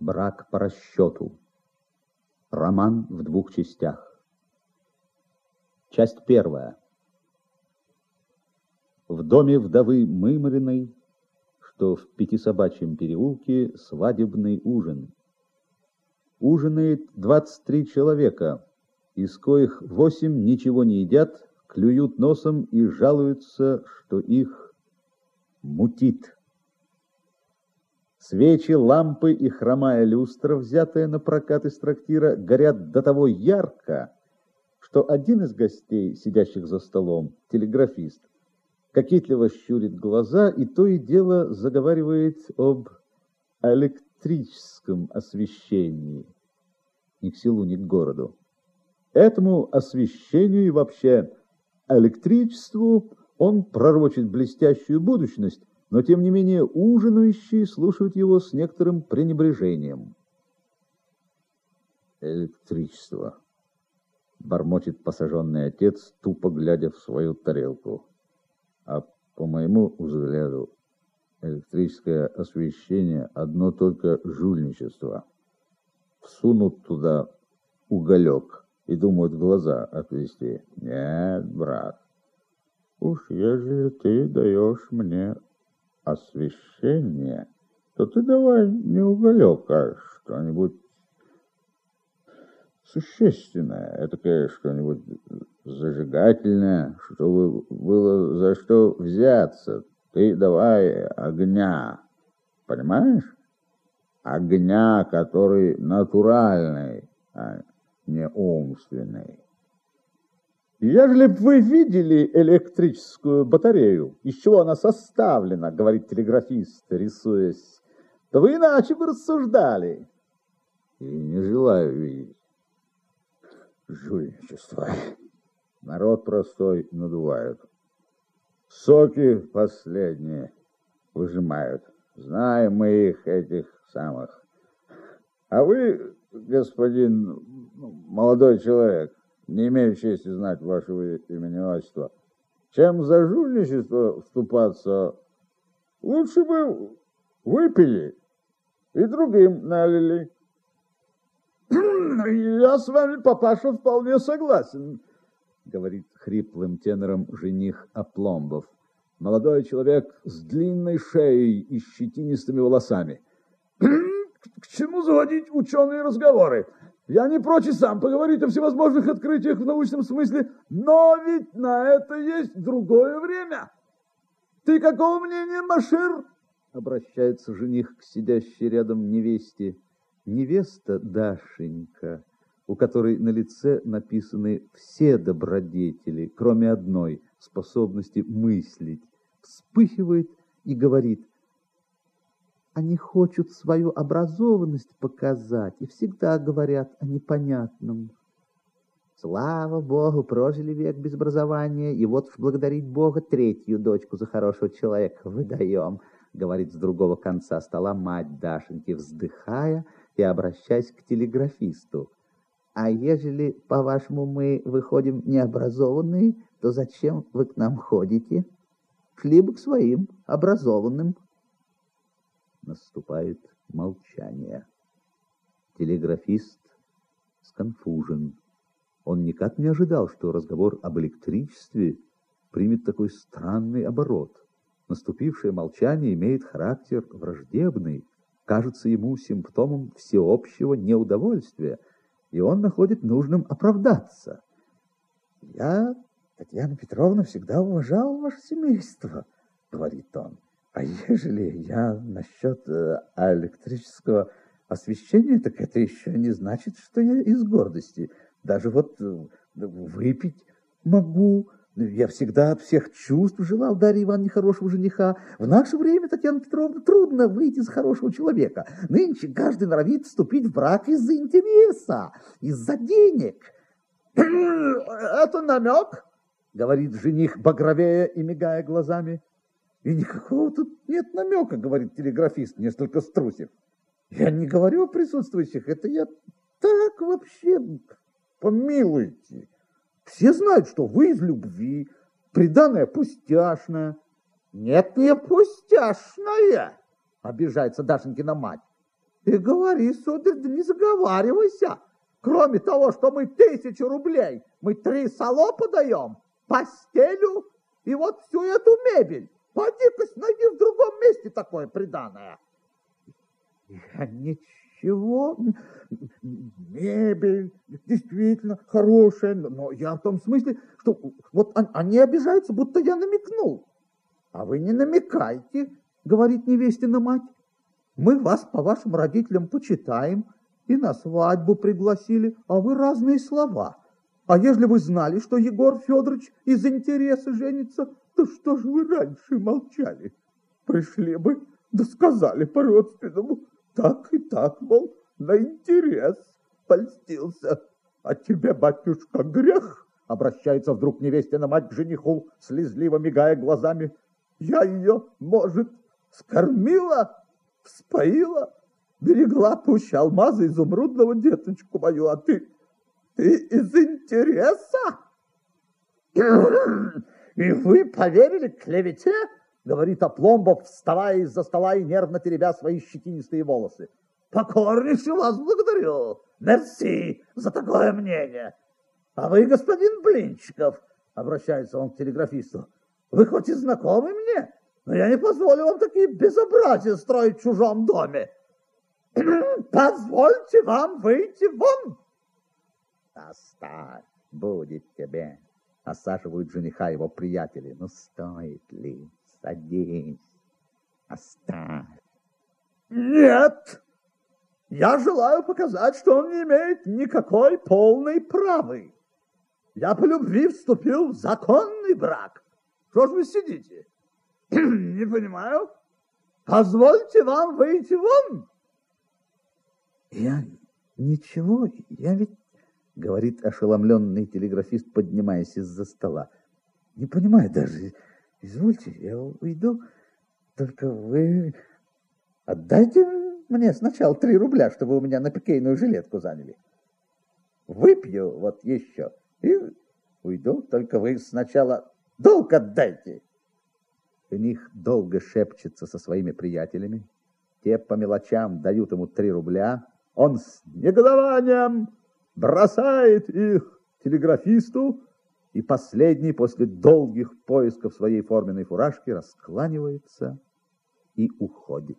Брак по расчету. Роман в двух частях. Часть первая. В доме вдовы Мымриной, что в Пятисобачьем переулке, свадебный ужин. Ужинает 23 человека, из коих 8 ничего не едят, клюют носом и жалуются, что их мутит. Свечи, лампы и хромая люстра, взятая на прокат из трактира, горят до того ярко, что один из гостей, сидящих за столом, телеграфист, кокетливо щурит глаза и то и дело заговаривает об электрическом освещении. Ни к селу, ни к городу. Этому освещению и вообще электричеству он пророчит блестящую будущность, но, тем не менее, ужинающие слушают его с некоторым пренебрежением. «Электричество», — бормочет посаженный отец, тупо глядя в свою тарелку. «А по моему взгляду, электрическое освещение — одно только жульничество. Всунут туда уголек и думают глаза отвести. Нет, брат, уж ежели ты даешь мне освещение, то ты давай не уголек, а что-нибудь существенное, этакое что-нибудь зажигательное, чтобы было за что взяться. Ты давай огня, понимаешь? Огня, который натуральный, а не умственный. «Ежели бы вы видели электрическую батарею, из чего она составлена, — говорит телеграфист, рисуясь, — то вы иначе бы рассуждали». И не желаю видеть. Жульничество. Народ простой надувают. Соки последние выжимают. Знаем мы их, этих самых. А вы, господин молодой человек, не имею чести знать вашего имени и отчества, чем за жульничество вступаться, лучше бы выпили и другим налили. Я с вами, папаша, вполне согласен, говорит хриплым тенором жених Опломбов. Молодой человек с длинной шеей и щетинистыми волосами. К чему заводить ученые разговоры? Я не прочь и сам поговорить о всевозможных открытиях в научном смысле, но ведь на это есть другое время. Ты какого мнения, Машир? Обращается жених к сидящей рядом невесте. Невеста Дашенька, у которой на лице написаны все добродетели, кроме одной — способности мыслить, вспыхивает и говорит: они хотят свою образованность показать и всегда говорят о непонятном. Слава Богу, прожили век без образования, и вот уж благодарить Бога третью дочку за хорошего человека выдаем, говорит с другого конца стола мать Дашеньки, вздыхая и обращаясь к телеграфисту. А ежели, по-вашему, мы выходим необразованные, то зачем вы к нам ходите? Шли бы к своим образованным. Наступает молчание. Телеграфист сконфужен. Он никак не ожидал, что разговор об электричестве примет такой странный оборот. Наступившее молчание имеет характер враждебный, кажется ему симптомом всеобщего неудовольствия, и он находит нужным оправдаться. «Я, Татьяна Петровна, всегда уважал ваше семейство, — говорит он. А ежели я насчет электрического освещения, так это еще не значит, что я из гордости. Даже вот выпить могу. Я всегда от всех чувств желал Дарье Ивановне хорошего жениха. В наше время, Татьяна Петровна, трудно выйти за хорошего человека. Нынче каждый норовит вступить в брак из-за интереса, из-за денег. Это намек, — говорит жених, багровея и мигая глазами. И никакого тут нет намека, — говорит телеграфист, несколько струсив. Я не говорю о присутствующих, это я так вообще, помилуйте. Все знают, что вы из любви, приданое пустяшное. Нет, не пустяшное, обижается Дашенькина мать. И говори, сударь, да не заговаривайся. Кроме того, что мы 1000 рублей, мы 3 салопа даем, постелю и вот всю эту мебель. Поди-ка найди в другом месте такое приданое. Я ничего. Мебель действительно хорошая, но я в том смысле, что вот они обижаются, будто я намекнул. А вы не намекайте, говорит невестина мать. Мы вас по вашим родителям почитаем и на свадьбу пригласили, а вы разные слова. А ежели вы знали, что Егор Федорович из интереса женится, то что же вы раньше молчали? Пришли бы, да сказали по-родственному, так и так, мол, на интерес польстился. А тебе, батюшка, грех? Обращается вдруг невестина мать к жениху, слезливо мигая глазами. Я ее, может, скормила, вспоила, берегла пуще алмаза изумрудного деточку мою, а ты из интереса? И вы поверили клевете? Говорит Опломбов, вставая из-за стола и нервно теребя свои щетинистые волосы. Покорнейше вас благодарю. Мерси за такое мнение. А вы, господин Блинчиков, обращается он к телеграфисту, вы хоть и знакомы мне, но я не позволю вам такие безобразия строить в чужом доме. Позвольте вам выйти вон. Оставь, будет тебе. Осаживают жениха его приятели. Ну, стоит ли? Садись. Оставь. Нет! Я желаю показать, что он не имеет никакой полной правы. Я по любви вступил в законный брак. Что ж вы сидите? Не понимаю. Позвольте вам выйти вон. Я ничего, я ведь... Говорит ошеломленный телеграфист, поднимаясь из-за стола. Не понимаю даже. Извольте, я уйду. Только вы отдайте мне сначала 3 рубля, чтобы вы у меня на пикейную жилетку заняли. Выпью вот еще и уйду. Только вы сначала долг отдайте. Жених долго шепчется со своими приятелями. Те по мелочам дают ему 3 рубля. Он с негодованием бросает их телеграфисту, и последний после долгих поисков своей форменной фуражки раскланивается и уходит.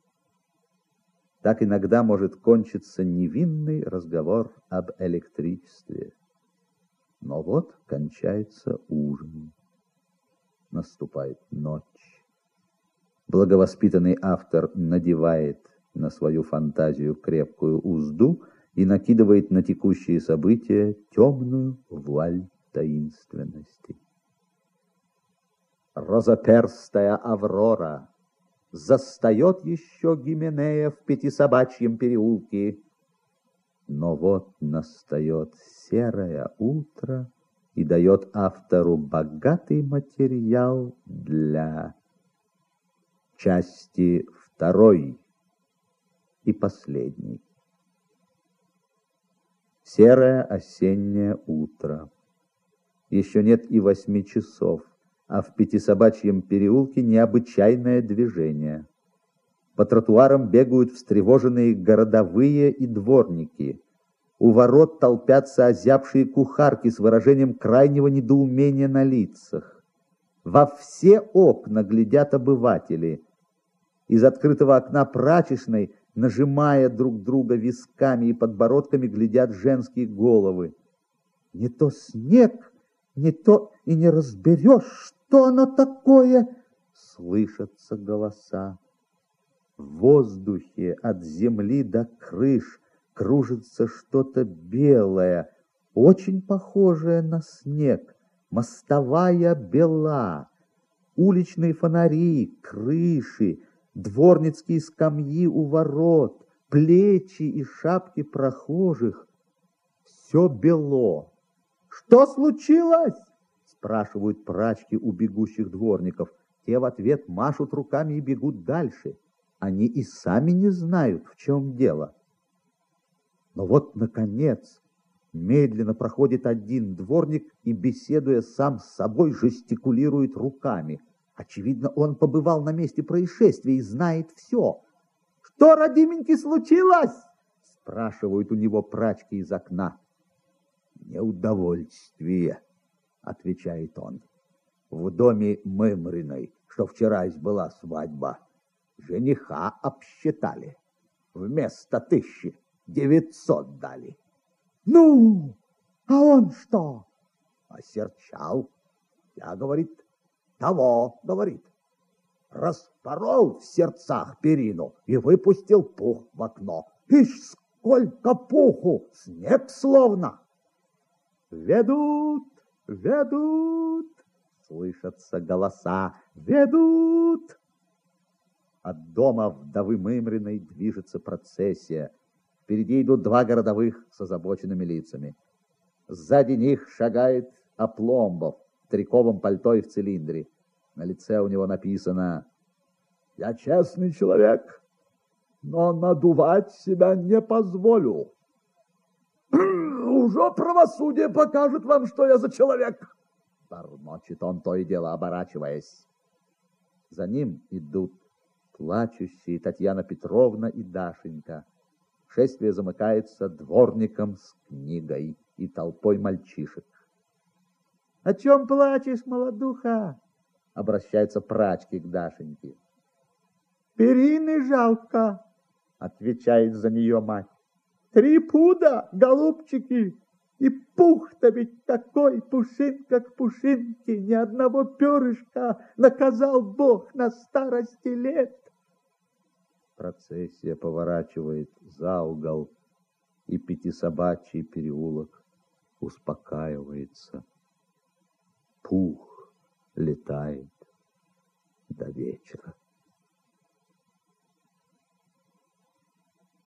Так иногда может кончиться невинный разговор об электричестве. Но вот кончается ужин. Наступает ночь. Благовоспитанный автор надевает на свою фантазию крепкую узду и накидывает на текущие события темную вуаль таинственности. Розоперстая Аврора застает еще Гименея в Пятисобачьем переулке, но вот настает серое утро и дает автору богатый материал для части 2 и последней. Серое осеннее утро. Еще нет и 8 часов, а в Пятисобачьем переулке необычайное движение. По тротуарам бегают встревоженные городовые и дворники. У ворот толпятся озябшие кухарки с выражением крайнего недоумения на лицах. Во все окна глядят обыватели. Из открытого окна прачечной, нажимая друг друга висками и подбородками, глядят женские головы. Не то снег, не то и не разберешь, что оно такое, слышатся голоса. В воздухе от земли до крыш кружится что-то белое, очень похожее на снег. Мостовая бела, уличные фонари, крыши, дворницкие скамьи у ворот, плечи и шапки прохожих. Все бело. «Что случилось?» — спрашивают прачки у бегущих дворников. Те в ответ машут руками и бегут дальше. Они и сами не знают, в чем дело. Но вот, наконец, медленно проходит один дворник и, беседуя сам с собой, жестикулирует руками. Очевидно, он побывал на месте происшествия и знает все. Что, родименький, случилось? Спрашивают у него прачки из окна. Неудовольствие, отвечает он. В доме Мымриной, что вчера была свадьба, жениха обсчитали. Вместо 1900 дали. Ну, а он что? Осерчал. Я, говорит, того, говорит. Распорол в сердцах перину и выпустил пух в окно. Ишь, сколько пуху! Снег словно! Ведут, ведут, слышатся голоса. Ведут! От дома вдовы Мымриной движется процессия. Впереди идут два городовых с озабоченными лицами. Сзади них шагает Опломбов в триковом пальто и в цилиндре. На лице у него написано: «Я честный человек, но надувать себя не позволю. Уже правосудие покажет вам, что я за человек!» Бормочет он, то и дело оборачиваясь. За ним идут плачущие Татьяна Петровна и Дашенька. Шествие замыкается дворником с книгой и толпой мальчишек. — О чем плачешь, молодуха? — обращаются прачки к Дашеньке. — Перины жалко, — отвечает за нее мать. 3 пуда, голубчики, и пух-то ведь такой, пушинка к пушинке, ни одного перышка, наказал Бог на старости лет. Процессия поворачивает за угол, и Пятисобачий переулок успокаивается. Пух летает до вечера.